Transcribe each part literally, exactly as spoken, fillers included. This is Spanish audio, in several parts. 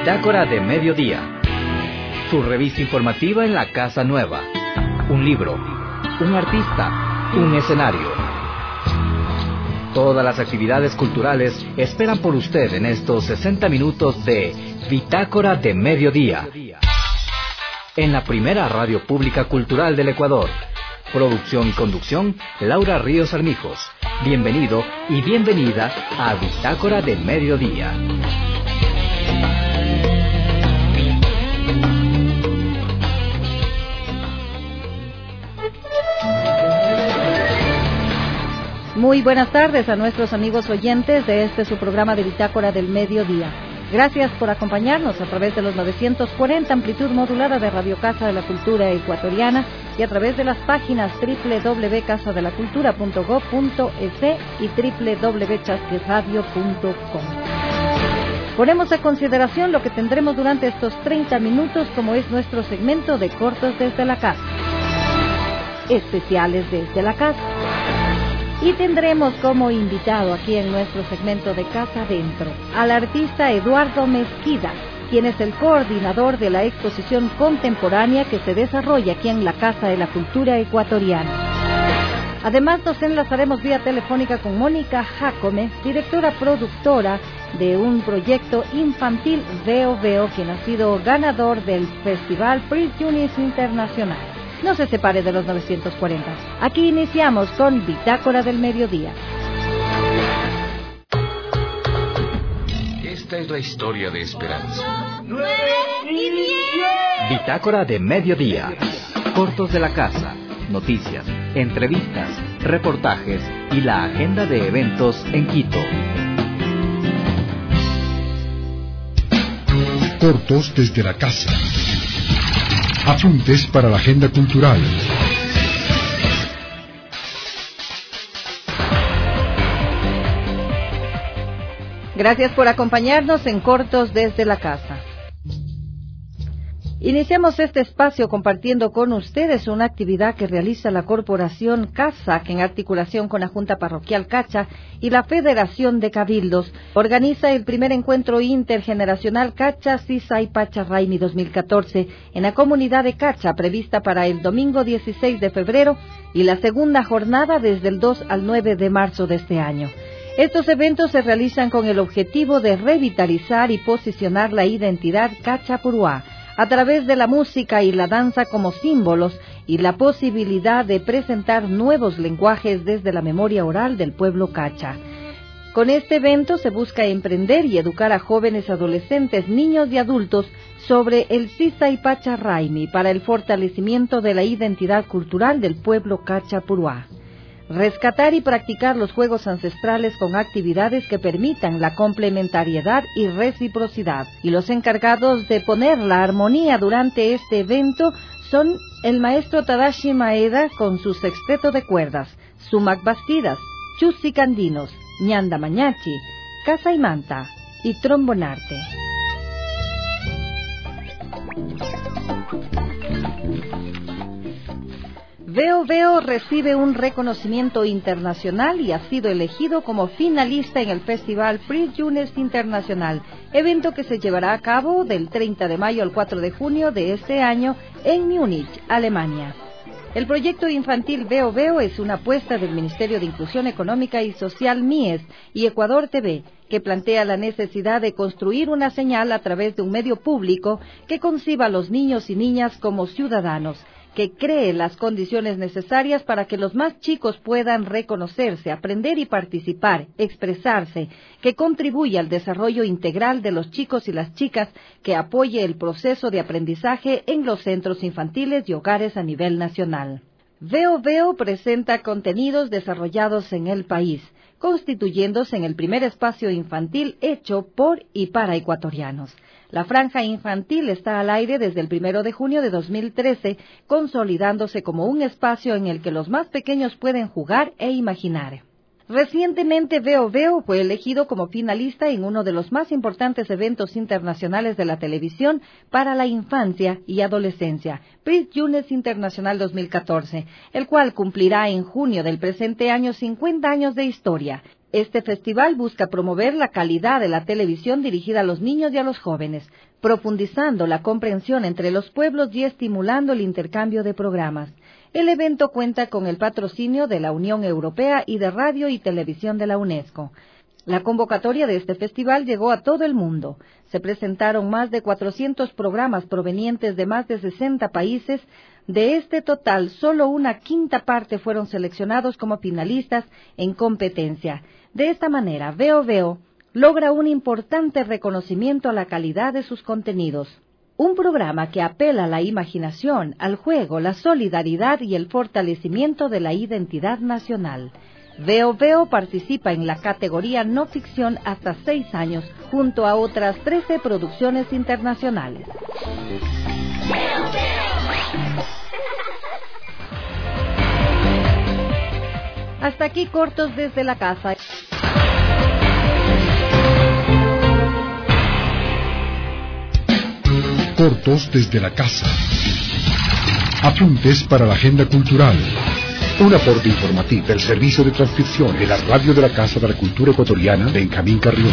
Bitácora de Mediodía, su revista informativa en la Casa Nueva. Un libro, un artista, un escenario. Todas las actividades culturales esperan por usted en estos sesenta minutos de Bitácora de Mediodía, en la primera radio pública cultural del Ecuador. Producción y conducción, Laura Ríos Armijos. Bienvenido y bienvenida a Bitácora de Mediodía. Muy buenas tardes a nuestros amigos oyentes de este su programa de Bitácora del Mediodía. Gracias por acompañarnos a través de los novecientos cuarenta amplitud modulada de Radio Casa de la Cultura Ecuatoriana y a través de las páginas doble u doble u doble u punto casa de la cultura punto gob punto es y doble u doble u doble u punto chasqueradio punto com. Ponemos a consideración lo que tendremos durante estos treinta minutos, como es nuestro segmento de cortos desde la casa, especiales desde la casa. Y tendremos como invitado aquí en nuestro segmento de Casa Adentro al artista Eduardo Mezquida, quien es el coordinador de la exposición contemporánea que se desarrolla aquí en la Casa de la Cultura Ecuatoriana. Además, nos enlazaremos vía telefónica con Mónica Jacome, directora productora de un proyecto infantil Veo Veo, quien ha sido ganador del Festival Prince Yunis Internacional. No se separe de los novecientos cuarenta. Aquí iniciamos con Bitácora del Mediodía. Esta es la historia de esperanza. ¡Nueve y diez! Bitácora de Mediodía. Cortos de la casa, noticias, entrevistas, reportajes y la agenda de eventos en Quito. Cortos desde la casa. Apuntes para la agenda cultural. Gracias por acompañarnos en Cortos desde la casa. Iniciamos este espacio compartiendo con ustedes una actividad que realiza la Corporación CASAC en articulación con la Junta Parroquial Cacha y la Federación de Cabildos. Organiza el primer encuentro intergeneracional Cacha Sisay Pacha Raimi dos mil catorce en la comunidad de Cacha, prevista para el domingo dieciséis de febrero y la segunda jornada desde el dos al nueve de marzo de este año. Estos eventos se realizan con el objetivo de revitalizar y posicionar la identidad Cachapuruá a través de la música y la danza como símbolos y la posibilidad de presentar nuevos lenguajes desde la memoria oral del pueblo cacha. Con este evento se busca emprender y educar a jóvenes, adolescentes, niños y adultos sobre el Sisay Pacha Raimi para el fortalecimiento de la identidad cultural del pueblo Cachapuruá. Rescatar y practicar los juegos ancestrales con actividades que permitan la complementariedad y reciprocidad. Y los encargados de poner la armonía durante este evento son el maestro Tadashi Maeda con su sexteto de cuerdas, Sumac Bastidas, Chusi Candinos, Ñanda Mañachi, Casa y Manta y Trombonarte. Veo Veo recibe un reconocimiento internacional y ha sido elegido como finalista en el Festival Prince Yunis Internacional, evento que se llevará a cabo del treinta de mayo al cuatro de junio de este año en Múnich, Alemania. El proyecto infantil Veo Veo es una apuesta del Ministerio de Inclusión Económica y Social M I E S y Ecuador T V, que plantea la necesidad de construir una señal a través de un medio público que conciba a los niños y niñas como ciudadanos, que cree las condiciones necesarias para que los más chicos puedan reconocerse, aprender y participar, expresarse, que contribuya al desarrollo integral de los chicos y las chicas, que apoye el proceso de aprendizaje en los centros infantiles y hogares a nivel nacional. Veo Veo presenta contenidos desarrollados en el país, constituyéndose en el primer espacio infantil hecho por y para ecuatorianos. La franja infantil está al aire desde el primero de junio de dos mil trece, consolidándose como un espacio en el que los más pequeños pueden jugar e imaginar. Recientemente, Veo Veo fue elegido como finalista en uno de los más importantes eventos internacionales de la televisión para la infancia y adolescencia, Prince Yunis Internacional dos mil catorce, el cual cumplirá en junio del presente año cincuenta años de historia, Este festival busca promover la calidad de la televisión dirigida a los niños y a los jóvenes, profundizando la comprensión entre los pueblos y estimulando el intercambio de programas. El evento cuenta con el patrocinio de la Unión Europea y de Radio y Televisión de la UNESCO. La convocatoria de este festival llegó a todo el mundo. Se presentaron más de cuatrocientos programas provenientes de más de sesenta países. De este total, solo una quinta parte fueron seleccionados como finalistas en competencia. De esta manera, Veo Veo logra un importante reconocimiento a la calidad de sus contenidos. Un programa que apela a la imaginación, al juego, la solidaridad y el fortalecimiento de la identidad nacional. Veo Veo participa en la categoría no ficción hasta seis años, junto a otras trece producciones internacionales. Hasta aquí cortos desde la casa. Cortos desde la casa. Apuntes para la agenda cultural. Un aporte informativo del servicio de transcripción de la radio de la Casa de la Cultura Ecuatoriana, Benjamín Carrión.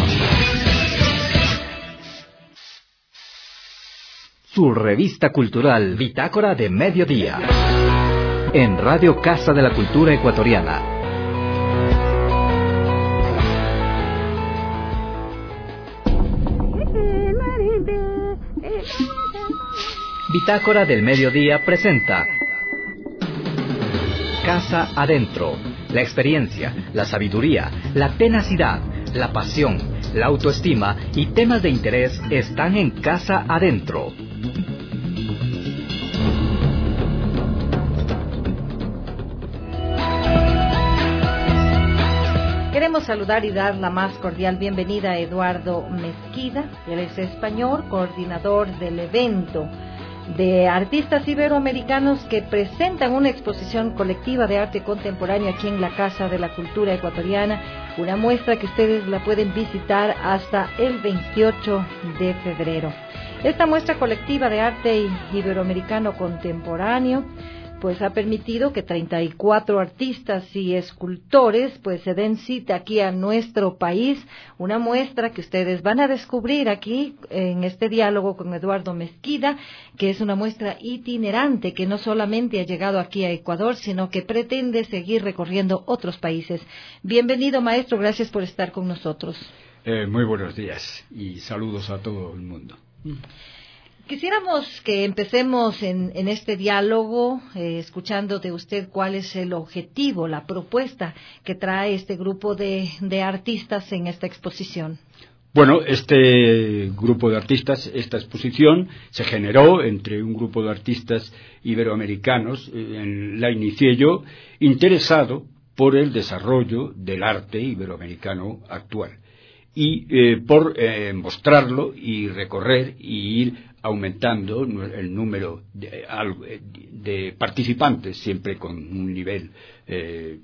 Su revista cultural Bitácora de Mediodía, en Radio Casa de la Cultura Ecuatoriana. Bitácora del Mediodía presenta Casa Adentro. La experiencia, la sabiduría, la tenacidad, la pasión, la autoestima y temas de interés están en Casa Adentro. Queremos saludar y dar la más cordial bienvenida a Eduardo Mezquida. Él es español, coordinador del evento de artistas iberoamericanos que presentan una exposición colectiva de arte contemporáneo aquí en la Casa de la Cultura Ecuatoriana, una muestra que ustedes la pueden visitar hasta el veintiocho de febrero. Esta muestra colectiva de arte iberoamericano contemporáneo pues ha permitido que treinta y cuatro artistas y escultores pues se den cita aquí a nuestro país, una muestra que ustedes van a descubrir aquí en este diálogo con Eduardo Mezquida, que es una muestra itinerante que no solamente ha llegado aquí a Ecuador, sino que pretende seguir recorriendo otros países. Bienvenido, maestro, gracias por estar con nosotros. Eh, muy buenos días y saludos a todo el mundo. Quisiéramos que empecemos en, en este diálogo eh, escuchando de usted cuál es el objetivo, la propuesta que trae este grupo de, de artistas en esta exposición. Bueno, este grupo de artistas, esta exposición se generó entre un grupo de artistas iberoamericanos, eh, la inicié yo, interesado por el desarrollo del arte iberoamericano actual y eh, por eh, mostrarlo y recorrer y ir aumentando el número de, de participantes, siempre con un nivel eh,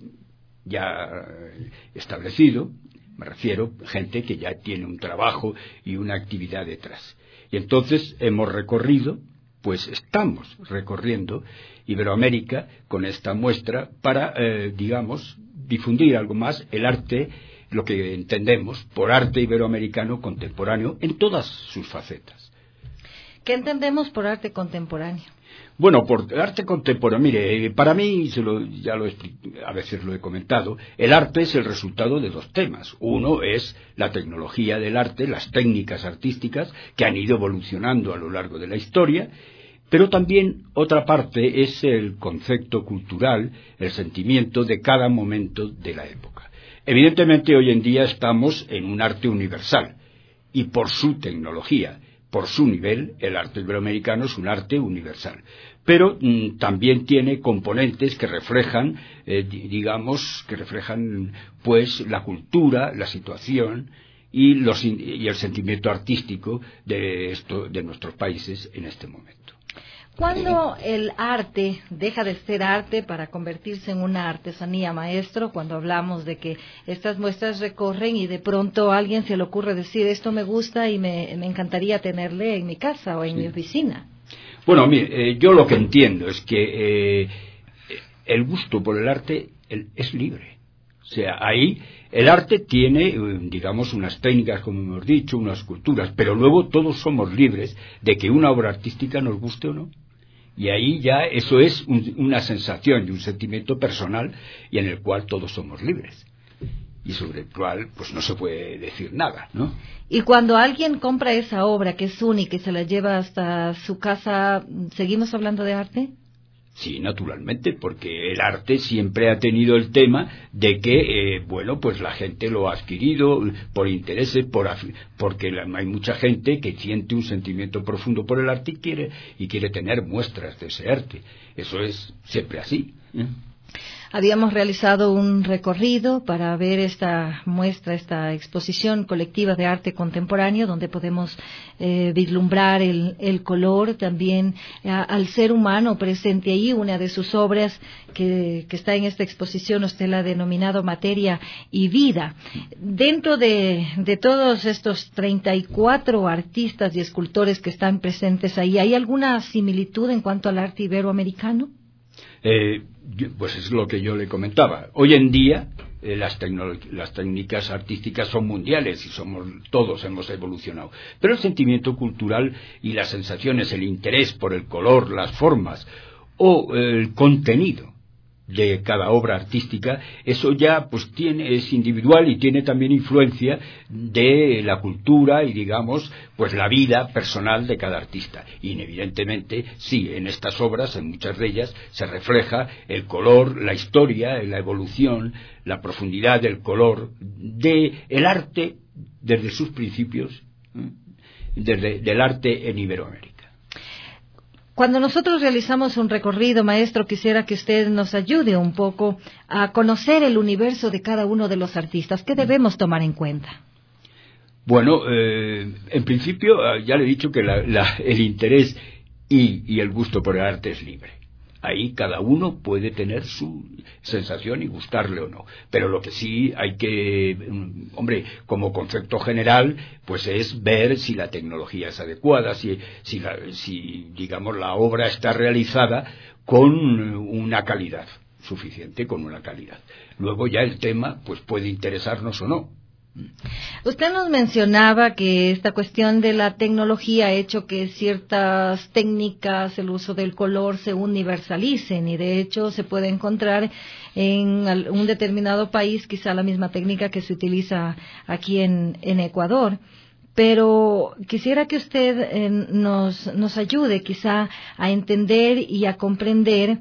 ya establecido, me refiero, gente que ya tiene un trabajo y una actividad detrás. Y entonces hemos recorrido, pues estamos recorriendo Iberoamérica con esta muestra para, eh, digamos, difundir algo más el arte, lo que entendemos por arte iberoamericano contemporáneo en todas sus facetas. ¿Qué entendemos por arte contemporáneo? Bueno, por arte contemporáneo, mire, para mí, se lo, ya lo he, a veces lo he comentado, el arte es el resultado de dos temas. Uno es la tecnología del arte, las técnicas artísticas que han ido evolucionando a lo largo de la historia, pero también otra parte es el concepto cultural, el sentimiento de cada momento de la época. Evidentemente, hoy en día estamos en un arte universal, y por su tecnología, por su nivel, el arte iberoamericano es un arte universal. Pero mm, también tiene componentes que reflejan, eh, digamos, que reflejan, pues, la cultura, la situación y, los, y el sentimiento artístico de, esto, de nuestros países en este momento. ¿Cuándo el arte deja de ser arte para convertirse en una artesanía, maestro? Cuando hablamos de que estas muestras recorren y de pronto a alguien se le ocurre decir esto me gusta y me, me encantaría tenerle en mi casa o en sí. mi oficina. Bueno, mire, eh, yo lo que entiendo es que eh, el gusto por el arte el, es libre. O O sea, ahí el arte tiene, digamos, unas técnicas, como hemos dicho, unas culturas, pero luego todos somos libres de que una obra artística nos guste o no. Y ahí ya eso es un, una sensación y un sentimiento personal y en el cual todos somos libres. Y sobre el cual pues no se puede decir nada, ¿no? Y cuando alguien compra esa obra que es única y se la lleva hasta su casa, ¿seguimos hablando de arte? Sí, naturalmente, porque el arte siempre ha tenido el tema de que, eh, bueno, pues la gente lo ha adquirido por intereses, por porque la, hay mucha gente que siente un sentimiento profundo por el arte y quiere, y quiere tener muestras de ese arte. Eso es siempre así, ¿eh? Habíamos realizado un recorrido para ver esta muestra, esta exposición colectiva de arte contemporáneo, donde podemos eh, vislumbrar el, el color, también eh, al ser humano presente ahí. Una de sus obras que, que está en esta exposición, usted la ha denominado Materia y Vida. Dentro de, de todos estos treinta y cuatro artistas y escultores que están presentes ahí, ¿hay alguna similitud en cuanto al arte iberoamericano? Eh, pues es lo que yo le comentaba. Hoy en día eh, las, las técnicas artísticas son mundiales y somos todos hemos evolucionado. Pero el sentimiento cultural y las sensaciones, el interés por el color, las formas o eh, el contenido de cada obra artística, eso ya pues tiene es individual y tiene también influencia de la cultura y digamos pues la vida personal de cada artista. Y evidentemente sí, en estas obras, en muchas de ellas se refleja el color, la historia, la evolución, la profundidad del color de el arte desde sus principios, desde del arte en Iberoamérica. Cuando nosotros realizamos un recorrido, maestro, quisiera que usted nos ayude un poco a conocer el universo de cada uno de los artistas. ¿Qué debemos tomar en cuenta? Bueno, eh, en principio ya le he dicho que la, la, el interés y, y el gusto por el arte es libre. Ahí cada uno puede tener su sensación y gustarle o no. Pero lo que sí hay que, hombre, como concepto general, pues es ver si la tecnología es adecuada, si, si, la, si digamos, la obra está realizada con una calidad suficiente, con una calidad. Luego ya el tema, pues puede interesarnos o no. Usted nos mencionaba que esta cuestión de la tecnología ha hecho que ciertas técnicas, el uso del color, se universalicen y de hecho se puede encontrar en un determinado país quizá la misma técnica que se utiliza aquí en, en Ecuador. Pero quisiera que usted eh, nos, nos ayude quizá a entender y a comprender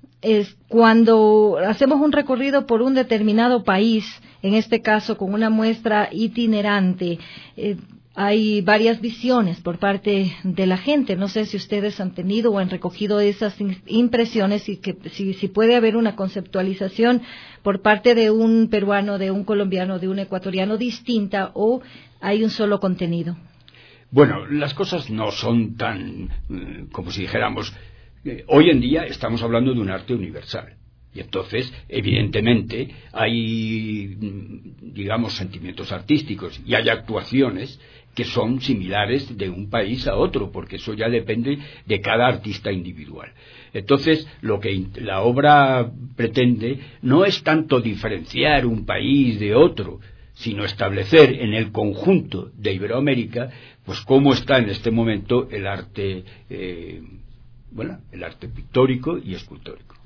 es cuando hacemos un recorrido por un determinado país, en este caso con una muestra itinerante, eh, hay varias visiones por parte de la gente. No sé si ustedes han tenido o han recogido esas impresiones y que si, si puede haber una conceptualización por parte de un peruano, de un colombiano, de un ecuatoriano distinta o hay un solo contenido. Bueno, las cosas no son tan, como si dijéramos, hoy en día estamos hablando de un arte universal. Y entonces, evidentemente, hay, digamos, sentimientos artísticos y hay actuaciones que son similares de un país a otro, porque eso ya depende de cada artista individual. Entonces, lo que la obra pretende no es tanto diferenciar un país de otro, sino establecer en el conjunto de Iberoamérica, pues cómo está en este momento el arte, eh, bueno, el arte pictórico y escultórico.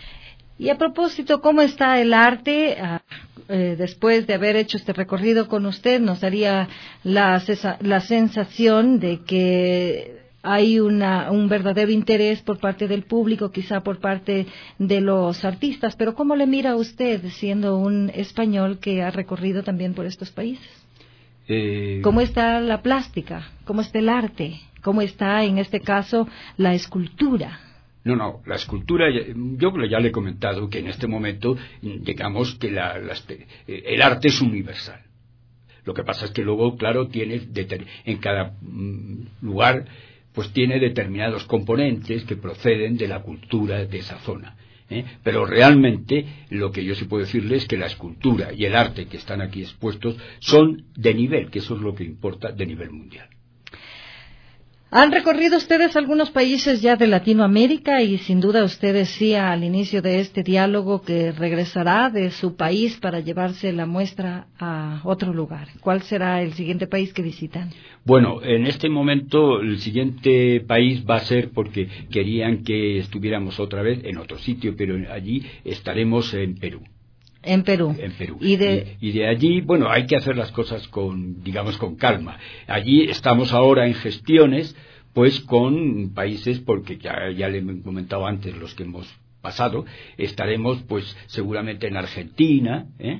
Y a propósito, ¿cómo está el arte? Ah, eh, después de haber hecho este recorrido con usted, nos daría la, la sensación de que hay una, un verdadero interés por parte del público, quizá por parte de los artistas. Pero ¿cómo le mira usted, siendo un español que ha recorrido también por estos países? Eh... ¿Cómo está la plástica? ¿Cómo está el arte? ¿Cómo está, en este caso, la escultura? No, no, la escultura, yo ya le he comentado que en este momento, digamos que la, la, el arte es universal. Lo que pasa es que luego, claro, tiene en cada lugar, pues tiene determinados componentes que proceden de la cultura de esa zona. ¿eh? Pero realmente lo que yo sí puedo decirle es que la escultura y el arte que están aquí expuestos son de nivel, que eso es lo que importa, de nivel mundial. Han recorrido ustedes algunos países ya de Latinoamérica y sin duda usted decía al inicio de este diálogo que regresará de su país para llevarse la muestra a otro lugar. ¿Cuál será el siguiente país que visitan? Bueno, en este momento el siguiente país va a ser porque querían que estuviéramos otra vez en otro sitio, pero allí estaremos en Perú. En Perú. En Perú. Y de... Y, y de allí, bueno, hay que hacer las cosas con, digamos, con calma. Allí estamos ahora en gestiones, pues con países, porque ya, ya le he comentado antes los que hemos pasado, estaremos pues seguramente en Argentina, ¿eh?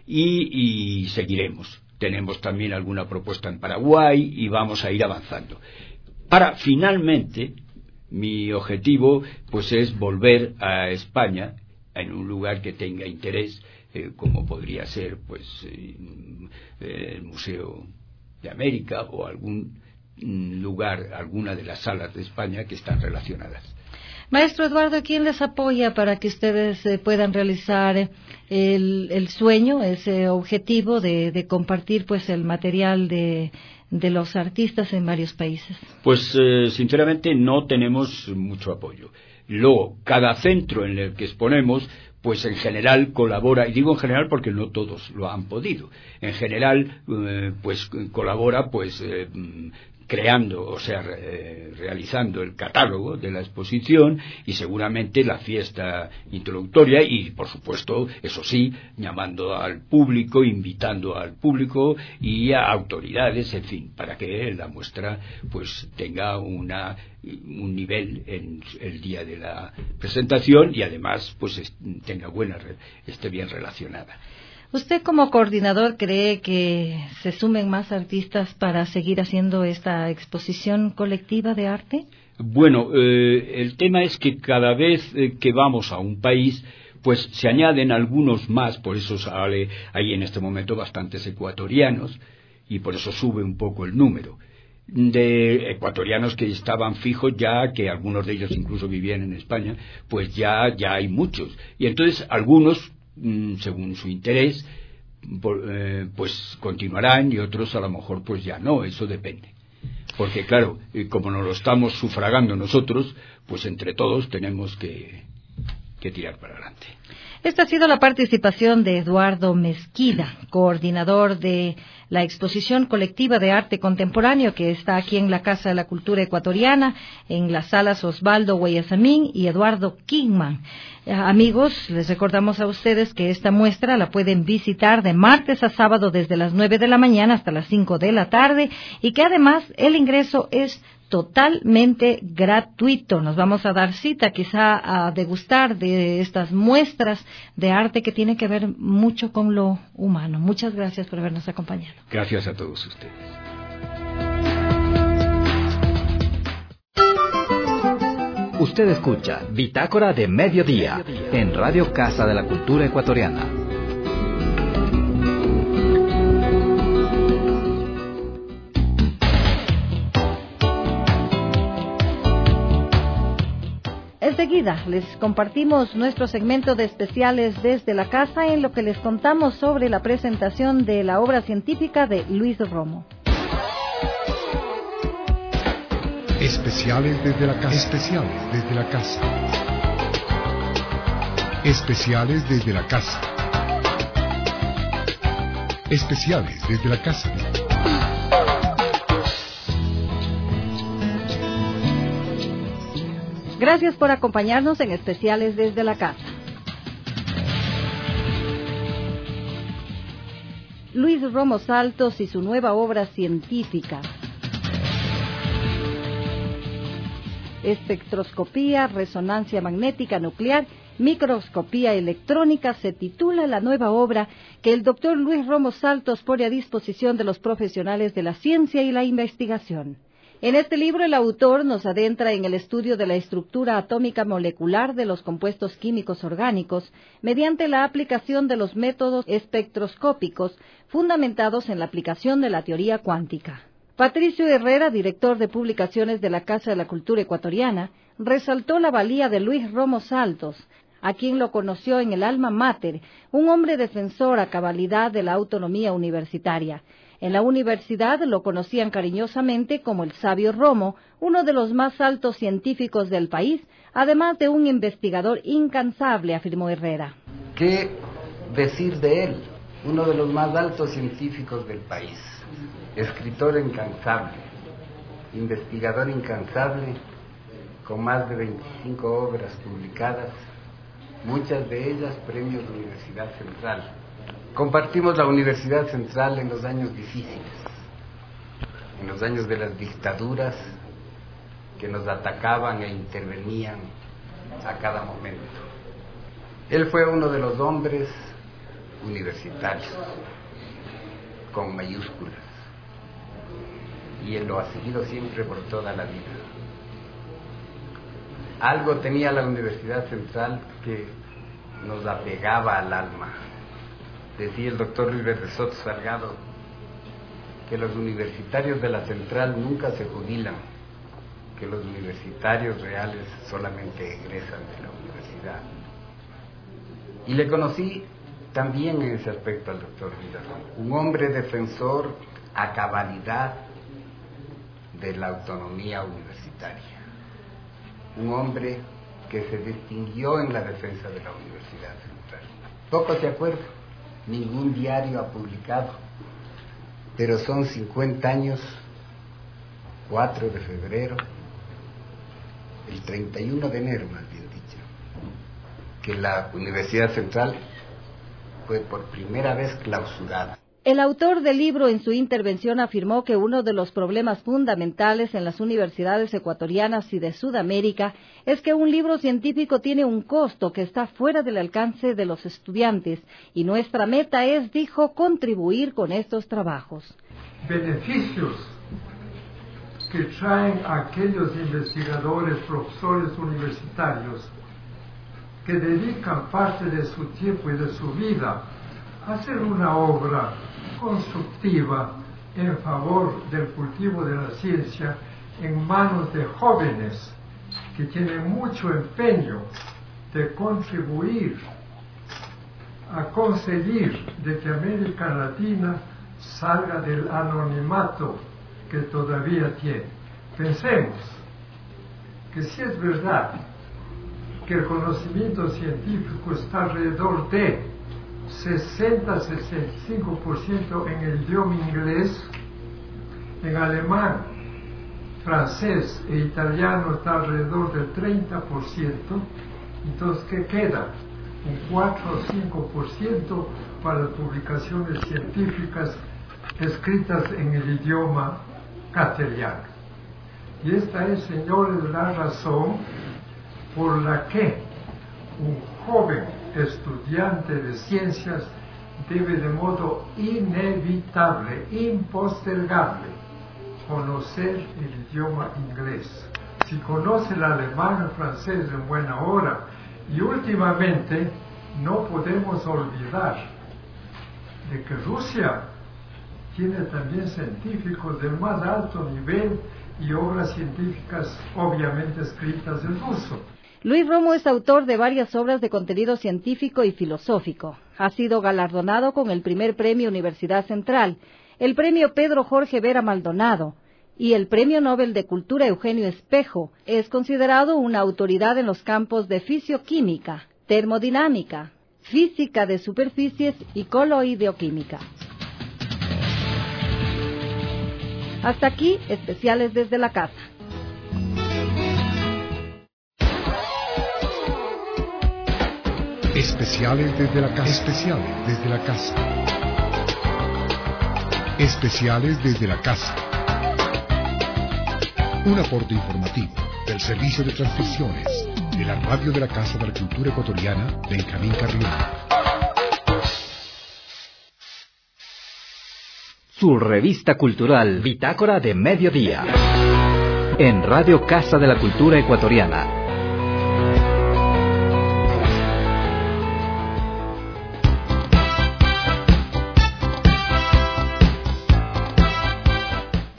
y, y seguiremos. Tenemos también alguna propuesta en Paraguay y vamos a ir avanzando. Para finalmente, mi objetivo pues es volver a España en un lugar que tenga interés, eh, como podría ser pues eh, el Museo de América o algún lugar, alguna de las salas de España que están relacionadas. Maestro Eduardo, ¿quién les apoya para que ustedes eh, puedan realizar el, el sueño, ese objetivo de, de compartir pues el material de, de los artistas en varios países? Pues eh, sinceramente no tenemos mucho apoyo. Luego, cada centro en el que exponemos, pues en general colabora, y digo en general porque no todos lo han podido, en general eh, pues colabora pues eh, creando, o sea, eh, realizando el catálogo de la exposición y seguramente la fiesta introductoria y, por supuesto, eso sí, llamando al público, invitando al público y a autoridades, en fin, para que la muestra pues tenga una un nivel en el día de la presentación y además pues est- tenga buena, esté bien relacionada. ¿Usted como coordinador cree que se sumen más artistas para seguir haciendo esta exposición colectiva de arte? Bueno, eh, el tema es que cada vez eh, que vamos a un país, pues se añaden algunos más, por eso sale, hay en este momento bastantes ecuatorianos y por eso sube un poco el número de ecuatorianos que estaban fijos ya, que algunos de ellos incluso vivían en España, pues ya, ya hay muchos. Y entonces algunos, según su interés, pues continuarán y otros a lo mejor pues ya no, eso depende. Porque claro, como nos lo estamos sufragando nosotros, pues entre todos tenemos que, que tirar para adelante. Esta ha sido la participación de Eduardo Mezquida, coordinador de la exposición colectiva de arte contemporáneo que está aquí en la Casa de la Cultura Ecuatoriana, en las salas Osvaldo Guayasamín y Eduardo Kingman. Eh, amigos, les recordamos a ustedes que esta muestra la pueden visitar de martes a sábado desde las nueve de la mañana hasta las cinco de la tarde y que además el ingreso es totalmente gratuito. Nos vamos a dar cita quizá a degustar de estas muestras de arte que tienen que ver mucho con lo humano. Muchas gracias por habernos acompañado. Gracias a todos ustedes. Usted escucha Bitácora de Mediodía en Radio Casa de la Cultura Ecuatoriana. Enseguida les compartimos nuestro segmento de especiales desde la casa en lo que les contamos sobre la presentación de la obra científica de Luis Romo. Especiales desde la casa. Especiales desde la casa. Especiales desde la casa. Especiales desde la casa. Gracias por acompañarnos en Especiales desde la casa. Luis Romo Saltos y su nueva obra científica. Espectroscopía, resonancia magnética nuclear, microscopía electrónica, se titula la nueva obra que el doctor Luis Romo Saltos pone a disposición de los profesionales de la ciencia y la investigación. En este libro el autor nos adentra en el estudio de la estructura atómica molecular de los compuestos químicos orgánicos mediante la aplicación de los métodos espectroscópicos fundamentados en la aplicación de la teoría cuántica. Patricio Herrera, director de publicaciones de la Casa de la Cultura Ecuatoriana, resaltó la valía de Luis Romo Saltos a quien lo conoció en el alma mater, un hombre defensor a cabalidad de la autonomía universitaria. En la universidad lo conocían cariñosamente como el sabio Romo, uno de los más altos científicos del país, además de un investigador incansable, afirmó Herrera. ¿Qué decir de él? Uno de los más altos científicos del país, escritor incansable, investigador incansable, con más de veinticinco obras publicadas, muchas de ellas premios de Universidad Central. Compartimos la Universidad Central en los años difíciles, en los años de las dictaduras que nos atacaban e intervenían a cada momento. Él fue uno de los hombres universitarios, con mayúsculas, y él lo ha seguido siempre por toda la vida. Algo tenía la Universidad Central que nos apegaba al alma. Decía el doctor Luis Verde Soto Salgado que los universitarios de la Central nunca se jubilan, que los universitarios reales solamente egresan de la universidad. Y le conocí también en ese aspecto al doctor Villarón, un hombre defensor a cabalidad de la autonomía universitaria, un hombre que se distinguió en la defensa de la Universidad Central. Poco se acuerda, ningún diario ha publicado, pero son cincuenta años, cuatro de febrero, el treinta y uno de enero, más bien dicho, que la Universidad Central fue por primera vez clausurada. El autor del libro en su intervención afirmó que uno de los problemas fundamentales en las universidades ecuatorianas y de Sudamérica es que un libro científico tiene un costo que está fuera del alcance de los estudiantes y nuestra meta es, dijo, contribuir con estos trabajos. Beneficios que traen aquellos investigadores, profesores universitarios que dedican parte de su tiempo y de su vida a hacer una obra constructiva en favor del cultivo de la ciencia en manos de jóvenes que tienen mucho empeño de contribuir a conseguir de que América Latina salga del anonimato que todavía tiene. Pensemos que si es verdad que el conocimiento científico está alrededor de sesenta a sesenta y cinco por ciento en el idioma inglés, en alemán, francés e italiano está alrededor del treinta por ciento, entonces ¿qué queda? Un cuatro o cinco por ciento para las publicaciones científicas escritas en el idioma castellano. Y esta es, señores, la razón por la que un joven estudiante de ciencias debe de modo inevitable, impostergable, conocer el idioma inglés. Si conoce el alemán, el francés en buena hora. Y últimamente no podemos olvidar de que Rusia tiene también científicos del más alto nivel y obras científicas obviamente escritas en ruso. Luis Romo es autor de varias obras de contenido científico y filosófico. Ha sido galardonado con el primer premio Universidad Central, el premio Pedro Jorge Vera Maldonado y el premio Nobel de Cultura Eugenio Espejo. Es considerado una autoridad en los campos de fisioquímica, termodinámica, física de superficies y coloideoquímica. Hasta aquí, especiales desde la casa. Especiales desde la casa. Especiales desde la casa. Especiales desde la casa. Un aporte informativo del Servicio de Transmisiones de la Radio de la Casa de la Cultura Ecuatoriana, Benjamín Carrión. Su revista cultural Bitácora de Mediodía. En Radio Casa de la Cultura Ecuatoriana.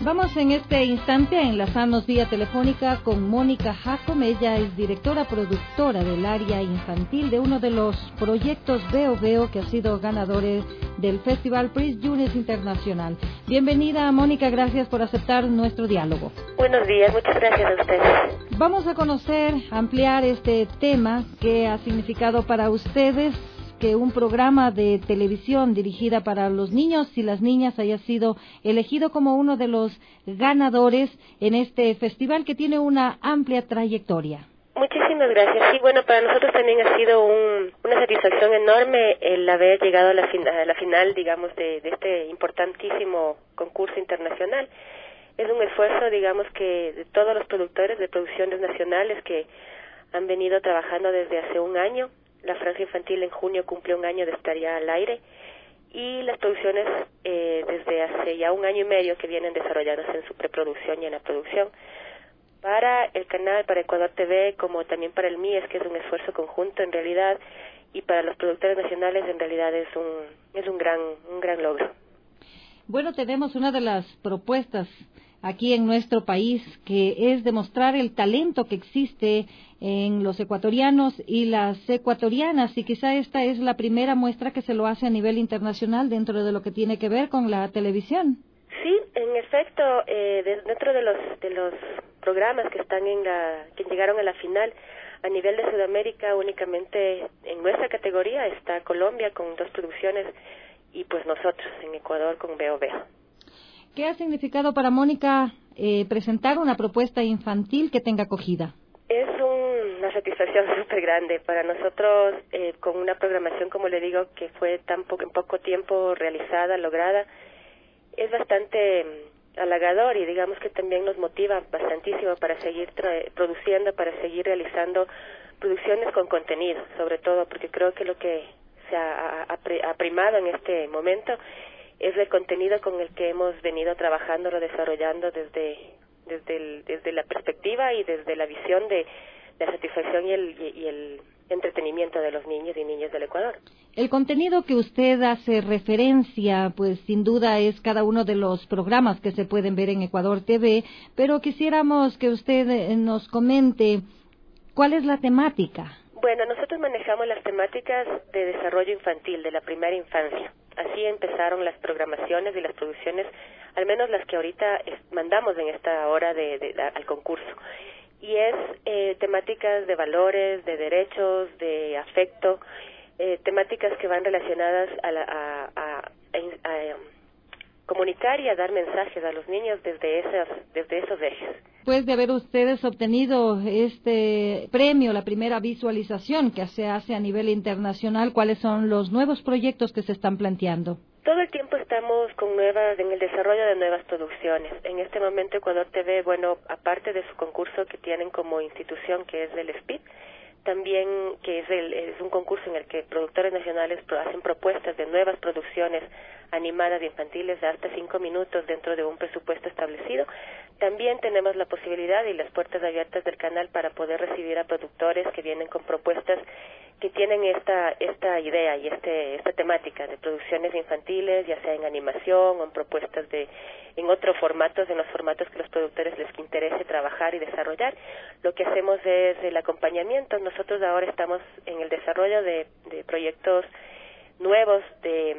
Vamos en este instante a enlazarnos vía telefónica con Mónica Jacom. Ella es directora productora del área infantil de uno de los proyectos Veo Veo que ha sido ganadores del Festival Prix Juniors Internacional. Bienvenida, Mónica, gracias por aceptar nuestro diálogo. Buenos días, muchas gracias a ustedes. Vamos a conocer, ampliar este tema que ha significado para ustedes que un programa de televisión dirigida para los niños y las niñas haya sido elegido como uno de los ganadores en este festival que tiene una amplia trayectoria. Muchísimas gracias. Sí, bueno, para nosotros también ha sido un, una satisfacción enorme el haber llegado a la, fin, a la final, digamos, de, de este importantísimo concurso internacional. Es un esfuerzo, digamos, que de todos los productores de producciones nacionales que han venido trabajando desde hace un año. La franja infantil en junio cumple un año de estar ya al aire y las producciones eh, desde hace ya un año y medio que vienen desarrollándose en su preproducción y en la producción. Para el canal, para Ecuador T V, como también para el M I E S, que es un esfuerzo conjunto en realidad, y para los productores nacionales en realidad es un es un gran un gran logro. Bueno, tenemos una de las propuestas aquí en nuestro país, que es demostrar el talento que existe en los ecuatorianos y las ecuatorianas, y quizá esta es la primera muestra que se lo hace a nivel internacional dentro de lo que tiene que ver con la televisión. Sí, en efecto, eh, de, dentro de los de los programas que están en la que llegaron a la final a nivel de Sudamérica, únicamente en nuestra categoría está Colombia con dos producciones y pues nosotros en Ecuador con Veo Veo. ¿Qué ha significado para Mónica eh, presentar una propuesta infantil que tenga acogida? Es un, una satisfacción súper grande para nosotros, eh, con una programación, como le digo, que fue tan po en poco tiempo realizada, lograda. Es bastante um, halagador y digamos que también nos motiva bastantísimo para seguir produciendo, para seguir realizando producciones con contenido, sobre todo porque creo que lo que se ha, ha, ha primado en este momento es el contenido con el que hemos venido trabajándolo, desarrollando desde desde el, desde la perspectiva y desde la visión de la satisfacción y el, y, y el entretenimiento de los niños y niñas del Ecuador. El contenido que usted hace referencia, pues sin duda es cada uno de los programas que se pueden ver en Ecuador T V, pero quisiéramos que usted nos comente cuál es la temática. Bueno, nosotros manejamos las temáticas de desarrollo infantil, de la primera infancia. Así empezaron las programaciones y las producciones, al menos las que ahorita es, mandamos en esta hora de, de, de, al concurso. Y es eh, temáticas de valores, de derechos, de afecto, eh, temáticas que van relacionadas a, la, a, a, a, a comunicar y a dar mensajes a los niños desde esas, desde esos ejes. Después de haber ustedes obtenido este premio, la primera visualización que se hace a nivel internacional, ¿cuáles son los nuevos proyectos que se están planteando? Todo el tiempo estamos con nuevas, en el desarrollo de nuevas producciones. En este momento Ecuador T V, bueno, aparte de su concurso que tienen como institución, que es el S P I D, también que es, el, es un concurso en el que productores nacionales pro, hacen propuestas de nuevas producciones animadas infantiles de hasta cinco minutos dentro de un presupuesto establecido. También tenemos la posibilidad y las puertas abiertas del canal para poder recibir a productores que vienen con propuestas que tienen esta esta idea y este esta temática de producciones infantiles, ya sea en animación o en propuestas de en otros formatos, en los formatos que los productores les interese trabajar y desarrollar. Lo que hacemos es el acompañamiento. Nosotros ahora estamos en el desarrollo de, de proyectos nuevos de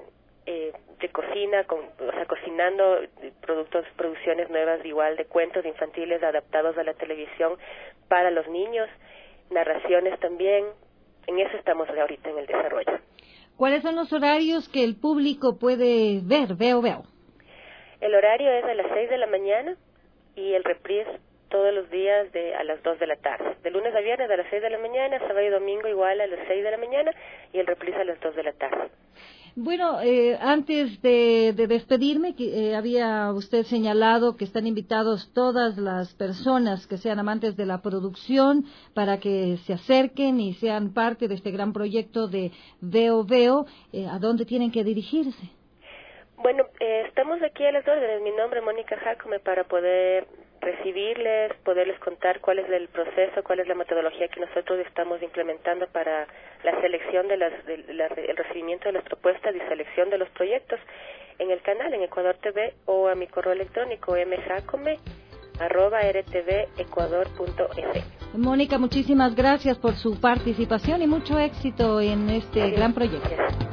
eh, de cocina, con, o sea, cocinando productos, producciones nuevas igual de cuentos infantiles adaptados a la televisión para los niños, narraciones también. En eso estamos ahorita en el desarrollo. ¿Cuáles son los horarios que el público puede ver? Veo, veo. El horario es a las seis de la mañana y el reprise todos los días de a las dos de la tarde. De lunes a viernes a las seis de la mañana, sábado y domingo igual a las seis de la mañana y el reprise a las dos de la tarde. Bueno, eh, antes de, de despedirme, que, eh, había usted señalado que están invitados todas las personas que sean amantes de la producción para que se acerquen y sean parte de este gran proyecto de Veo Veo. Eh, ¿A dónde tienen que dirigirse? Bueno, eh, estamos aquí a las órdenes. Mi nombre es Mónica Jacome para poder recibirles, poderles contar cuál es el proceso, cuál es la metodología que nosotros estamos implementando para la selección de las, de la, el recibimiento de las propuestas y selección de los proyectos. en el canal, en Ecuador T V, o a mi correo electrónico mjacome arroba rtvecuador.es. Mónica, muchísimas gracias por su participación y mucho éxito en este Adiós. gran proyecto. Gracias.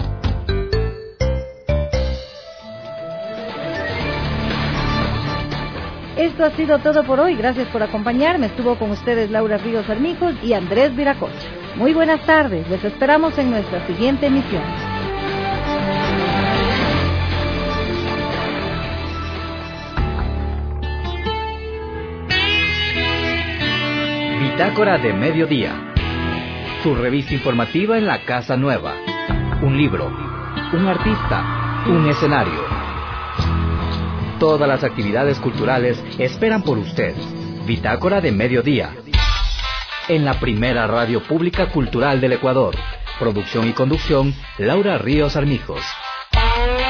Esto ha sido todo por hoy. Gracias por acompañarme. Estuvo con ustedes Laura Ríos Armijos y Andrés Viracocha. Muy buenas tardes. Les esperamos en nuestra siguiente emisión. Bitácora de Mediodía. Su revista informativa en la Casa Nueva. Un libro, un artista, un escenario. Todas las actividades culturales esperan por usted. Bitácora de Mediodía. En la primera radio pública cultural del Ecuador. Producción y conducción, Laura Ríos Armijos.